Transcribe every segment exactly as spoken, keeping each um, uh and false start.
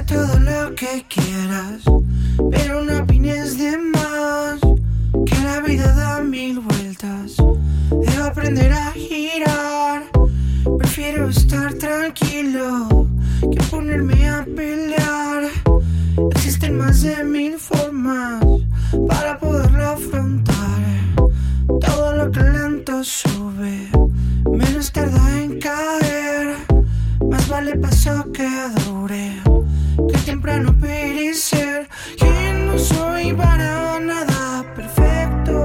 todo lo que quieras, pero no opines de más, que la vida da mil vueltas. Debo aprender a girar. Prefiero estar tranquilo que ponerme a pelear. Existen más de mil formas para poderlo afrontar. Todo lo que lento sube, menos tarda en caer. Más vale paso que dure, que temprano perecer. Que no soy para nada perfecto,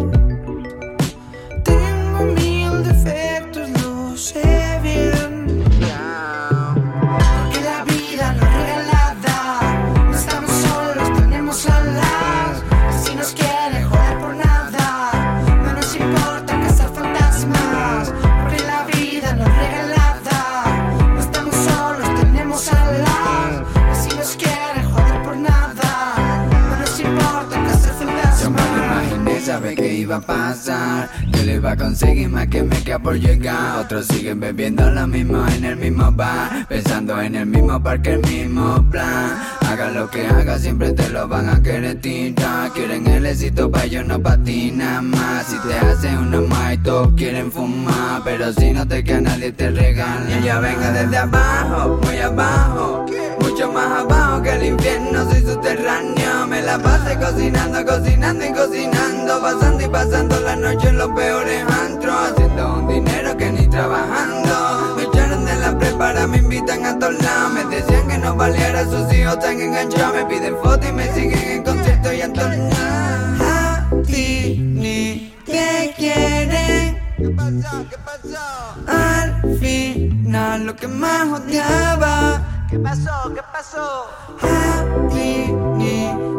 tengo mil defectos, lo sé bien. Porque la vida no es regalada, no estamos solos, tenemos alas. Si nos quiere joder por nada, no nos importa cazar fantasmas. Porque la vida no es regalada, no estamos solos, tenemos alas. Si nos quiere joder por nada, no nos importa cazar fantasmas. Yo me lo imaginé, sabe que iba a pasar. Yo le iba a conseguir más que me queda por llegar. Otros siguen bebiendo lo mismo en el mismo bar, pensando en el mismo parque, el mismo plan. Haga lo que haga, siempre te lo van a querer tirar. Quieren el éxito, pa' ellos no patinan más. Si te hacen una más y todos quieren fumar, pero si no te queda nadie te regala. Y ella venga desde abajo, muy abajo, mucho más abajo que el infierno, soy subterráneo. Me la pasé cocinando, cocinando y cocinando, pasando y pasando la noche en los peores antros, haciendo un dinero que ni trabajando. Me echaron de la prepara, me invitan a todos lados. Me decían que no valiera, sus hijos tan enganchados. Me piden fotos y me siguen en conciertos y en todos lados. A ti ni te quieren. ¿Qué pasó? ¿Qué pasó? Al final lo que más odiaba. ¿Qué pasó? ¿Qué pasó? A ti ni